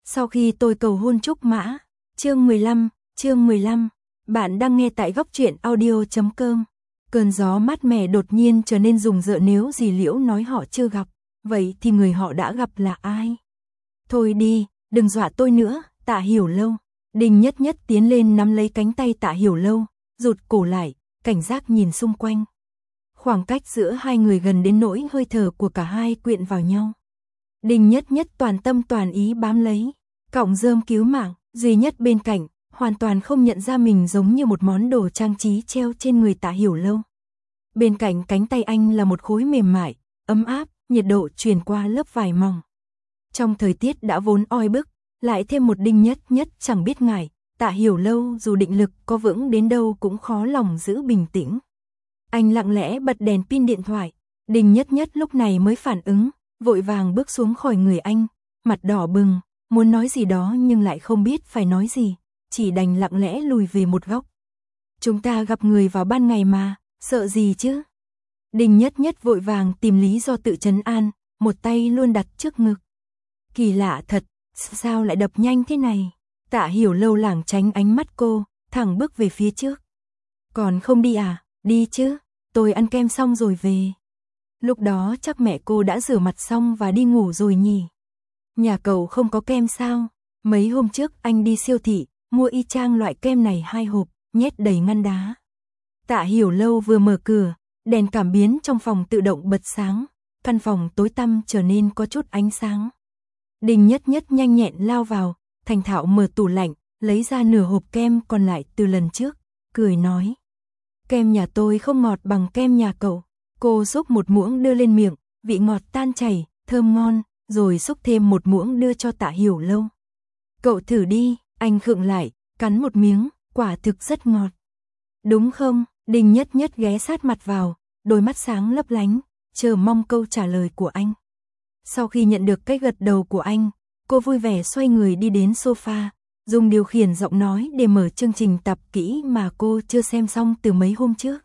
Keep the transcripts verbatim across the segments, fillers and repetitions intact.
Sau khi tôi cầu hôn Trúc Mã, chương mười lăm, chương mười lăm, bạn đang nghe tại góc truyện audio chấm com. Cơn gió mát mẻ đột nhiên trở nên rùng rợn, nếu dì Liễu nói họ chưa gặp, vậy thì người họ đã gặp là ai? Thôi đi, đừng dọa tôi nữa, Tạ Hiểu Lâu. Đinh Nhất Nhất tiến lên nắm lấy cánh tay Tạ Hiểu Lâu, rụt cổ lại, cảnh giác nhìn xung quanh. Khoảng cách giữa hai người gần đến nỗi hơi thở của cả hai quyện vào nhau. Đinh Nhất Nhất toàn tâm toàn ý bám lấy, cọng rơm cứu mạng, duy nhất bên cạnh, hoàn toàn không nhận ra mình giống như một món đồ trang trí treo trên người Tạ Hiểu Lâu. Bên cạnh cánh tay anh là một khối mềm mại, ấm áp, nhiệt độ truyền qua lớp vải mỏng. Trong thời tiết đã vốn oi bức, lại thêm một Đinh Nhất Nhất chẳng biết ngại, Tạ Hiểu Lâu dù định lực có vững đến đâu cũng khó lòng giữ bình tĩnh. Anh lặng lẽ bật đèn pin điện thoại, Đinh Nhất Nhất lúc này mới phản ứng, vội vàng bước xuống khỏi người anh, mặt đỏ bừng, muốn nói gì đó nhưng lại không biết phải nói gì, chỉ đành lặng lẽ lùi về một góc. Chúng ta gặp người vào ban ngày mà, sợ gì chứ? Đinh Nhất Nhất vội vàng tìm lý do tự trấn an, một tay luôn đặt trước ngực. Kỳ lạ thật, sao lại đập nhanh thế này? Tạ Hiểu Lâu lảng tránh ánh mắt cô, thẳng bước về phía trước. Còn không đi à? Đi chứ, tôi ăn kem xong rồi về. Lúc đó chắc mẹ cô đã rửa mặt xong và đi ngủ rồi nhỉ. Nhà cậu không có kem sao? Mấy hôm trước anh đi siêu thị, mua y chang loại kem này hai hộp, nhét đầy ngăn đá. Tạ Hiểu Lâu vừa mở cửa, đèn cảm biến trong phòng tự động bật sáng, căn phòng tối tăm trở nên có chút ánh sáng. Đinh Nhất Nhất nhanh nhẹn lao vào, thành thạo mở tủ lạnh, lấy ra nửa hộp kem còn lại từ lần trước, cười nói. Kem nhà tôi không ngọt bằng kem nhà cậu. Cô xúc một muỗng đưa lên miệng, vị ngọt tan chảy, thơm ngon, rồi xúc thêm một muỗng đưa cho Tạ Hiểu Lâu. Cậu thử đi, anh khựng lại, cắn một miếng, quả thực rất ngọt. Đúng không? Đinh Nhất Nhất ghé sát mặt vào, đôi mắt sáng lấp lánh, chờ mong câu trả lời của anh. Sau khi nhận được cái gật đầu của anh, cô vui vẻ xoay người đi đến sofa, dùng điều khiển giọng nói để mở chương trình tập kỹ mà cô chưa xem xong từ mấy hôm trước.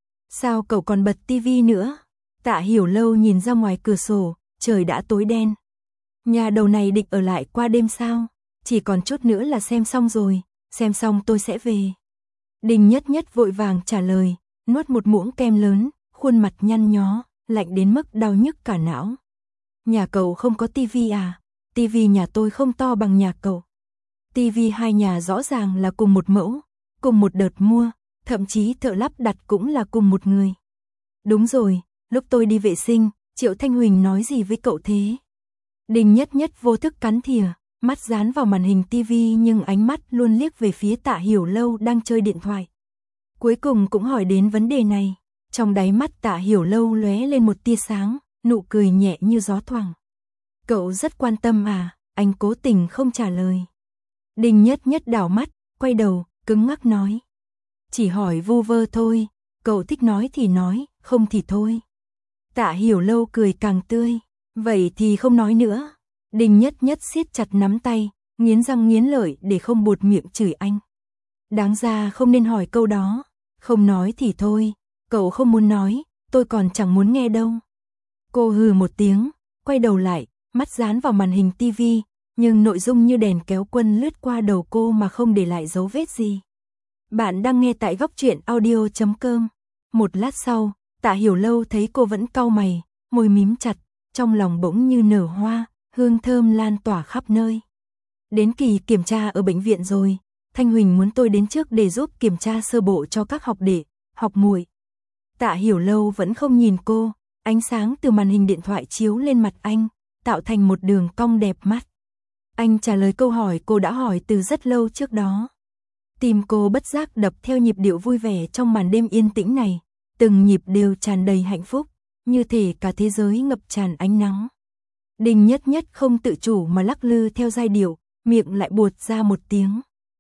Sao cậu còn bật tivi nữa? Tạ Hiểu Lâu nhìn ra ngoài cửa sổ, trời đã tối đen. Nhà đầu này định ở lại qua đêm sao? Chỉ còn chút nữa là xem xong rồi, xem xong tôi sẽ về. Đinh Nhất Nhất vội vàng trả lời, nuốt một muỗng kem lớn, khuôn mặt nhăn nhó, lạnh đến mức đau nhức cả não. Nhà cậu không có tivi à? Tivi nhà tôi không to bằng nhà cậu. Tivi hai nhà rõ ràng là cùng một mẫu, cùng một đợt mua, thậm chí thợ lắp đặt cũng là cùng một người. Đúng rồi, lúc tôi đi vệ sinh, Triệu Thanh Huỳnh nói gì với cậu thế? Đinh Nhất Nhất vô thức cắn thìa, mắt dán vào màn hình tivi nhưng ánh mắt luôn liếc về phía Tạ Hiểu Lâu đang chơi điện thoại. Cuối cùng cũng hỏi đến vấn đề này, trong đáy mắt Tạ Hiểu Lâu lóe lên một tia sáng, nụ cười nhẹ như gió thoảng. Cậu rất quan tâm à? Anh cố tình không trả lời. Đinh Nhất Nhất đảo mắt, quay đầu, cứng ngắc nói. Chỉ hỏi vu vơ thôi, cậu thích nói thì nói, không thì thôi. Tạ Hiểu Lâu cười càng tươi, vậy thì không nói nữa. Đinh Nhất Nhất siết chặt nắm tay, nghiến răng nghiến lợi để không buột miệng chửi anh. Đáng ra không nên hỏi câu đó, không nói thì thôi, cậu không muốn nói, tôi còn chẳng muốn nghe đâu. Cô hừ một tiếng, quay đầu lại, mắt dán vào màn hình tivi, nhưng nội dung như đèn kéo quân lướt qua đầu cô mà không để lại dấu vết gì. Bạn đang nghe tại góc truyện audio chấm com. Một lát sau, Tạ Hiểu Lâu thấy cô vẫn cau mày, môi mím chặt, trong lòng bỗng như nở hoa, hương thơm lan tỏa khắp nơi. Đến kỳ kiểm tra ở bệnh viện rồi, Thanh Huỳnh muốn tôi đến trước để giúp kiểm tra sơ bộ cho các học đệ, học muội. Tạ Hiểu Lâu vẫn không nhìn cô, ánh sáng từ màn hình điện thoại chiếu lên mặt anh, tạo thành một đường cong đẹp mắt. Anh trả lời câu hỏi cô đã hỏi từ rất lâu trước đó. Tim cô bất giác đập theo nhịp điệu vui vẻ trong màn đêm yên tĩnh này, từng nhịp đều tràn đầy hạnh phúc, như thể cả thế giới ngập tràn ánh nắng. Đinh Nhất Nhất không tự chủ mà lắc lư theo giai điệu, miệng lại buột ra một tiếng.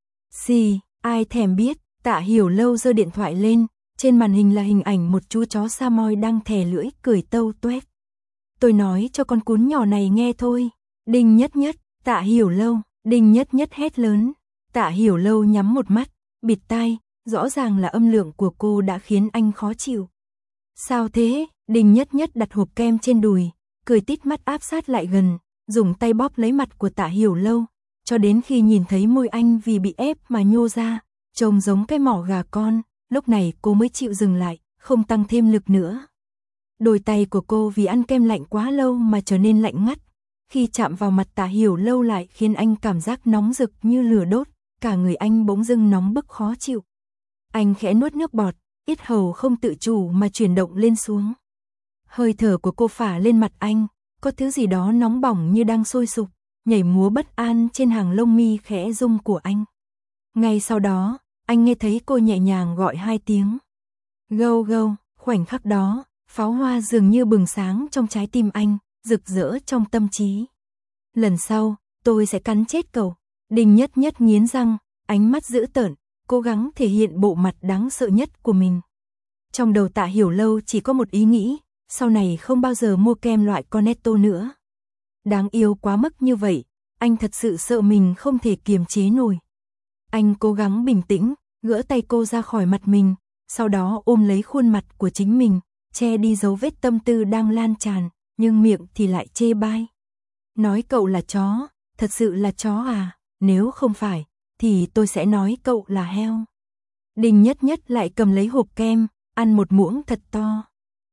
Xì, ai thèm biết. Tạ Hiểu Lâu giơ điện thoại lên, trên màn hình là hình ảnh một chú chó Samoy đang thè lưỡi cười tâu tuét. Tôi nói cho con cún nhỏ này nghe thôi. Đinh Nhất Nhất, Tạ Hiểu Lâu, Đinh Nhất Nhất hét lớn. Tạ Hiểu Lâu nhắm một mắt, bịt tai, rõ ràng là âm lượng của cô đã khiến anh khó chịu. Sao thế? Đinh Nhất Nhất đặt hộp kem trên đùi, cười tít mắt áp sát lại gần, dùng tay bóp lấy mặt của Tạ Hiểu Lâu, cho đến khi nhìn thấy môi anh vì bị ép mà nhô ra, trông giống cái mỏ gà con, lúc này cô mới chịu dừng lại, không tăng thêm lực nữa. Đôi tay của cô vì ăn kem lạnh quá lâu mà trở nên lạnh ngắt, khi chạm vào mặt Tạ Hiểu Lâu lại khiến anh cảm giác nóng rực như lửa đốt, cả người anh bỗng dưng nóng bức khó chịu. Anh khẽ nuốt nước bọt, yết hầu không tự chủ mà chuyển động lên xuống. Hơi thở của cô phả lên mặt anh, có thứ gì đó nóng bỏng như đang sôi sục, nhảy múa bất an trên hàng lông mi khẽ rung của anh. Ngay sau đó, anh nghe thấy cô nhẹ nhàng gọi hai tiếng. Gâu gâu, khoảnh khắc đó, pháo hoa dường như bừng sáng trong trái tim anh, rực rỡ trong tâm trí. Lần sau, tôi sẽ cắn chết cậu. Đinh Nhất Nhất nghiến răng, ánh mắt dữ tợn, cố gắng thể hiện bộ mặt đáng sợ nhất của mình. Trong đầu Tạ Hiểu Lâu chỉ có một ý nghĩ, sau này không bao giờ mua kem loại Cornetto nữa. Đáng yêu quá mức như vậy, anh thật sự sợ mình không thể kiềm chế nổi. Anh cố gắng bình tĩnh, gỡ tay cô ra khỏi mặt mình, sau đó ôm lấy khuôn mặt của chính mình, che đi dấu vết tâm tư đang lan tràn, nhưng miệng thì lại chê bai. Nói cậu là chó, thật sự là chó à, nếu không phải, thì tôi sẽ nói cậu là heo. Đinh Nhất Nhất lại cầm lấy hộp kem, ăn một muỗng thật to.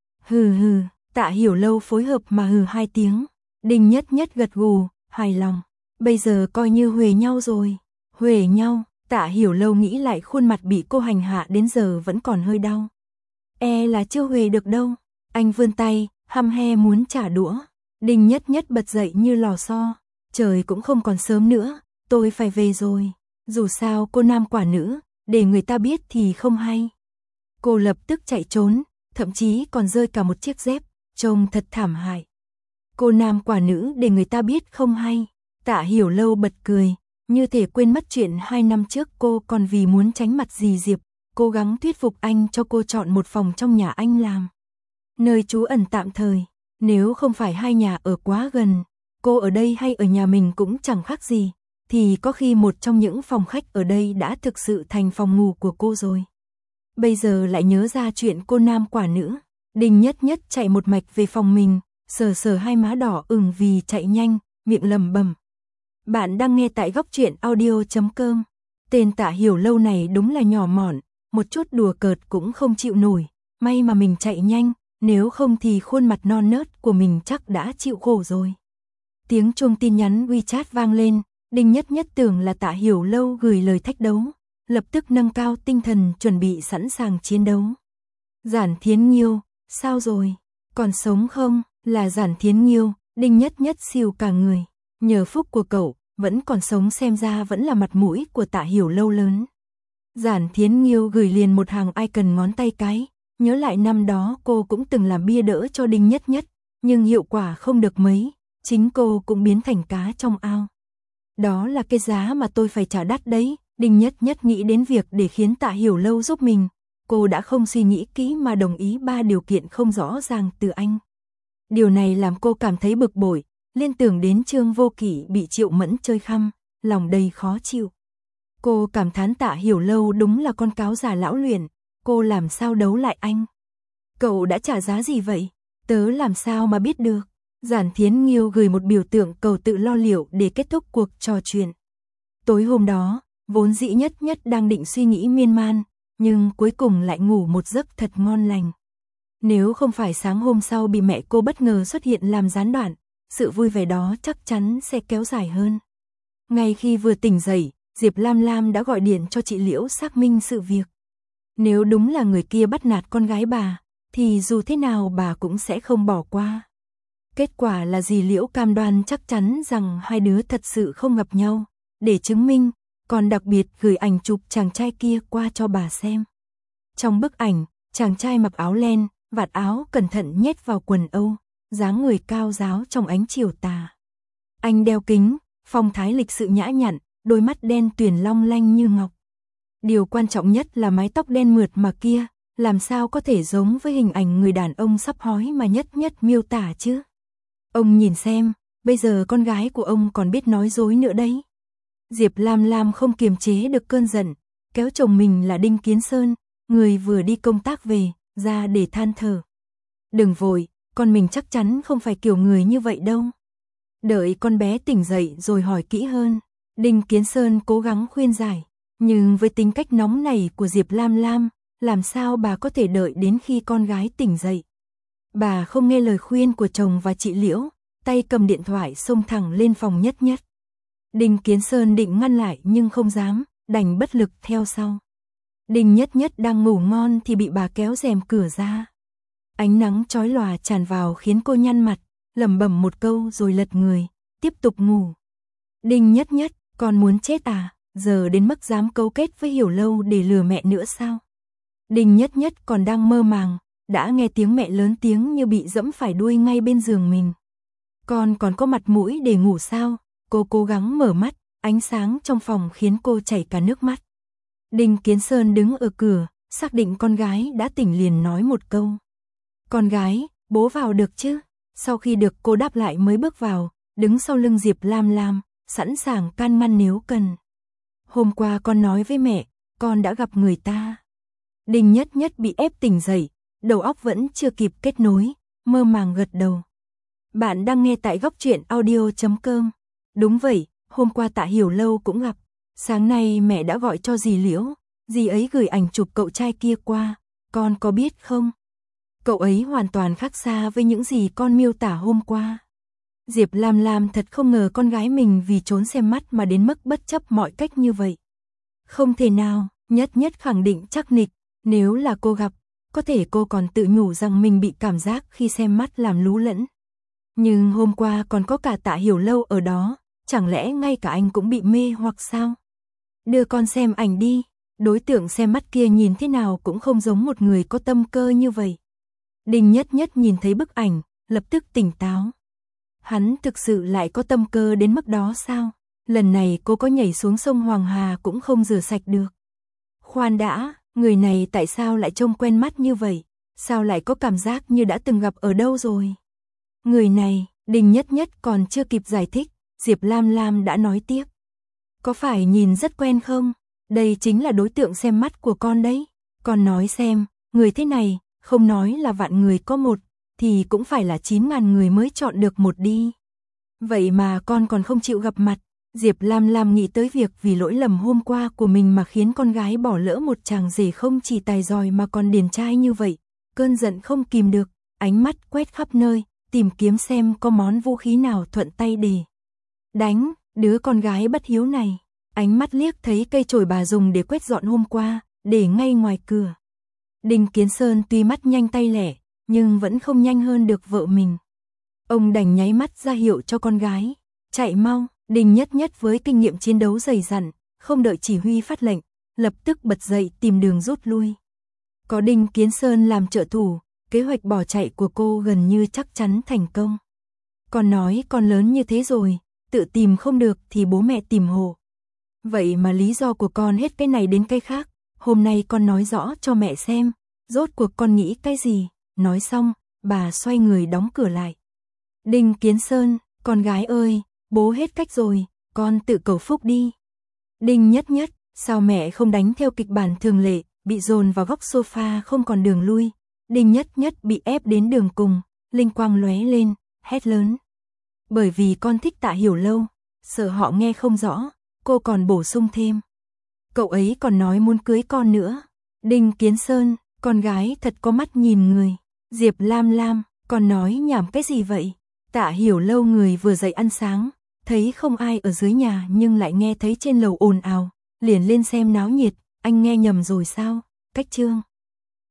Hừ hừ, Tạ Hiểu Lâu phối hợp mà hừ hai tiếng. Đinh Nhất Nhất gật gù, hài lòng. Bây giờ coi như huề nhau rồi. Huề nhau, Tạ Hiểu Lâu nghĩ lại khuôn mặt bị cô hành hạ đến giờ vẫn còn hơi đau. E là chưa huề được đâu. Anh vươn tay, hăm he muốn trả đũa. Đinh Nhất Nhất bật dậy như lò xo. Trời cũng không còn sớm nữa, tôi phải về rồi. Dù sao cô nam quả nữ, để người ta biết thì không hay. Cô lập tức chạy trốn, thậm chí còn rơi cả một chiếc dép, trông thật thảm hại. Cô nam quả nữ để người ta biết không hay. Tạ Hiểu Lâu bật cười, như thể quên mất chuyện hai năm trước cô còn vì muốn tránh mặt dì Diệp, cố gắng thuyết phục anh cho cô chọn một phòng trong nhà anh làm nơi trú ẩn tạm thời. Nếu không phải hai nhà ở quá gần, cô ở đây hay ở nhà mình cũng chẳng khác gì, thì có khi một trong những phòng khách ở đây đã thực sự thành phòng ngủ của cô rồi. Bây giờ lại nhớ ra chuyện cô nam quả nữ, Đinh Nhất Nhất chạy một mạch về phòng mình, sờ sờ hai má đỏ ửng vì chạy nhanh, miệng lẩm bẩm. Bạn đang nghe tại góc truyện audio chấm com. Tên Tạ Hiểu Lâu này đúng là nhỏ mọn, một chút đùa cợt cũng không chịu nổi, may mà mình chạy nhanh, nếu không thì khuôn mặt non nớt của mình chắc đã chịu khổ rồi. Tiếng chuông tin nhắn WeChat vang lên, Đinh Nhất Nhất tưởng là Tạ Hiểu Lâu gửi lời thách đấu, lập tức nâng cao tinh thần chuẩn bị sẵn sàng chiến đấu. Giản Thiến Nghiêu, sao rồi? Còn sống không? Là Giản Thiến Nghiêu, Đinh Nhất Nhất xìu cả người. Nhờ phúc của cậu, vẫn còn sống xem ra vẫn là mặt mũi của Tạ Hiểu Lâu lớn. Giản Thiến Nghiêu gửi liền một hàng icon ngón tay cái, nhớ lại năm đó cô cũng từng làm bia đỡ cho Đinh Nhất Nhất, nhưng hiệu quả không được mấy, chính cô cũng biến thành cá trong ao. Đó là cái giá mà tôi phải trả đắt đấy. Đinh Nhất Nhất nghĩ đến việc để khiến Tạ Hiểu Lâu giúp mình, cô đã không suy nghĩ kỹ mà đồng ý ba điều kiện không rõ ràng từ anh. Điều này làm cô cảm thấy bực bội, liên tưởng đến Trương Vô Kỷ bị Triệu Mẫn chơi khăm, lòng đầy khó chịu. Cô cảm thán Tạ Hiểu Lâu đúng là con cáo già lão luyện, cô làm sao đấu lại anh. Cậu đã trả giá gì vậy? Tớ làm sao mà biết được. Giản Thiến Nghiêu gửi một biểu tượng cầu tự lo liệu để kết thúc cuộc trò chuyện. Tối hôm đó, vốn dĩ Nhất Nhất đang định suy nghĩ miên man, nhưng cuối cùng lại ngủ một giấc thật ngon lành. Nếu không phải sáng hôm sau bị mẹ cô bất ngờ xuất hiện làm gián đoạn, sự vui vẻ đó chắc chắn sẽ kéo dài hơn. Ngay khi vừa tỉnh dậy, Diệp Lam Lam đã gọi điện cho chị Liễu xác minh sự việc. Nếu đúng là người kia bắt nạt con gái bà, thì dù thế nào bà cũng sẽ không bỏ qua. Kết quả là dì Liễu cam đoan chắc chắn rằng hai đứa thật sự không gặp nhau, để chứng minh, còn đặc biệt gửi ảnh chụp chàng trai kia qua cho bà xem. Trong bức ảnh, chàng trai mặc áo len, vạt áo cẩn thận nhét vào quần Âu, dáng người cao ráo trong ánh chiều tà. Anh đeo kính, phong thái lịch sự nhã nhặn, đôi mắt đen tuyền long lanh như ngọc. Điều quan trọng nhất là mái tóc đen mượt mà kia, làm sao có thể giống với hình ảnh người đàn ông sắp hói mà Nhất Nhất miêu tả chứ. Ông nhìn xem, bây giờ con gái của ông còn biết nói dối nữa đấy. Diệp Lam Lam không kiềm chế được cơn giận, kéo chồng mình là Đinh Kiến Sơn, người vừa đi công tác về, ra để than thở. Đừng vội, con mình chắc chắn không phải kiểu người như vậy đâu. Đợi con bé tỉnh dậy rồi hỏi kỹ hơn. Đinh Kiến Sơn cố gắng khuyên giải, nhưng với tính cách nóng nảy của Diệp Lam Lam, làm sao bà có thể đợi đến khi con gái tỉnh dậy. Bà không nghe lời khuyên của chồng và chị Liễu, tay cầm điện thoại xông thẳng lên phòng Nhất Nhất. Đinh Kiến Sơn định ngăn lại nhưng không dám, đành bất lực theo sau. Đinh Nhất Nhất đang ngủ ngon thì bị bà kéo rèm cửa ra. Ánh nắng chói lòa tràn vào khiến cô nhăn mặt, lẩm bẩm một câu rồi lật người, tiếp tục ngủ. Đinh Nhất Nhất, con muốn chết à, giờ đến mức dám cấu kết với Hiểu Lâu để lừa mẹ nữa sao? Đinh Nhất Nhất còn đang mơ màng, đã nghe tiếng mẹ lớn tiếng như bị dẫm phải đuôi ngay bên giường mình. Con còn có mặt mũi để ngủ sao? Cô cố gắng mở mắt, ánh sáng trong phòng khiến cô chảy cả nước mắt. Đinh Kiến Sơn đứng ở cửa, xác định con gái đã tỉnh liền nói một câu. Con gái, bố vào được chứ? Sau khi được cô đáp lại mới bước vào, đứng sau lưng Diệp Lam Lam, sẵn sàng can ngăn nếu cần. Hôm qua con nói với mẹ, con đã gặp người ta. Đinh Nhất Nhất bị ép tỉnh dậy, đầu óc vẫn chưa kịp kết nối, mơ màng gật đầu. Bạn đang nghe tại góc truyện audio chấm com. Đúng vậy, hôm qua Tạ Hiểu Lâu cũng gặp. Sáng nay mẹ đã gọi cho dì Liễu, dì ấy gửi ảnh chụp cậu trai kia qua, con có biết không? Cậu ấy hoàn toàn khác xa với những gì con miêu tả hôm qua. Diệp Lam Lam thật không ngờ con gái mình vì trốn xem mắt mà đến mức bất chấp mọi cách như vậy. Không thể nào, Nhất Nhất khẳng định chắc nịch, nếu là cô gặp, có thể cô còn tự nhủ rằng mình bị cảm giác khi xem mắt làm lú lẫn. Nhưng hôm qua còn có cả Tạ Hiểu Lâu ở đó, chẳng lẽ ngay cả anh cũng bị mê hoặc sao? Đưa con xem ảnh đi, đối tượng xem mắt kia nhìn thế nào cũng không giống một người có tâm cơ như vậy. Đinh Nhất Nhất nhìn thấy bức ảnh, lập tức tỉnh táo. Hắn thực sự lại có tâm cơ đến mức đó sao? Lần này cô có nhảy xuống sông Hoàng Hà cũng không rửa sạch được. Khoan đã, người này tại sao lại trông quen mắt như vậy? Sao lại có cảm giác như đã từng gặp ở đâu rồi? Người này, Đinh Nhất Nhất còn chưa kịp giải thích, Diệp Lam Lam đã nói tiếp. Có phải nhìn rất quen không? Đây chính là đối tượng xem mắt của con đấy. Con nói xem, người thế này, không nói là vạn người có một, thì cũng phải là chín ngàn người mới chọn được một đi. Vậy mà con còn không chịu gặp mặt. Diệp Lam Lam nghĩ tới việc vì lỗi lầm hôm qua của mình mà khiến con gái bỏ lỡ một chàng rể không chỉ tài giỏi mà còn điển trai như vậy. Cơn giận không kìm được, ánh mắt quét khắp nơi, tìm kiếm xem có món vũ khí nào thuận tay để đánh đứa con gái bất hiếu này. Ánh mắt liếc thấy cây chổi bà dùng để quét dọn hôm qua, để ngay ngoài cửa. Đinh Kiến Sơn tuy mắt nhanh tay lẹ, nhưng vẫn không nhanh hơn được vợ mình. Ông đành nháy mắt ra hiệu cho con gái, chạy mau. Đinh Nhất Nhất với kinh nghiệm chiến đấu dày dặn, không đợi chỉ huy phát lệnh, lập tức bật dậy tìm đường rút lui. Có Đinh Kiến Sơn làm trợ thủ, kế hoạch bỏ chạy của cô gần như chắc chắn thành công. Con nói con lớn như thế rồi, tự tìm không được thì bố mẹ tìm hộ. Vậy mà lý do của con hết cái này đến cái khác, hôm nay con nói rõ cho mẹ xem, rốt cuộc con nghĩ cái gì. Nói xong, bà xoay người đóng cửa lại. Đinh Kiến Sơn, con gái ơi, bố hết cách rồi, con tự cầu phúc đi. Đinh Nhất Nhất, sao mẹ không đánh theo kịch bản thường lệ, bị dồn vào góc sofa không còn đường lui. Đinh Nhất Nhất bị ép đến đường cùng, linh quang lóe lên, hét lớn. Bởi vì con thích Tạ Hiểu Lâu, sợ họ nghe không rõ, cô còn bổ sung thêm. Cậu ấy còn nói muốn cưới con nữa. Đinh Kiến Sơn, con gái thật có mắt nhìn người. Diệp Lam Lam, con nói nhảm cái gì vậy? Tạ Hiểu Lâu người vừa dậy ăn sáng, thấy không ai ở dưới nhà nhưng lại nghe thấy trên lầu ồn ào, liền lên xem náo nhiệt. Anh nghe nhầm rồi sao? Cách chương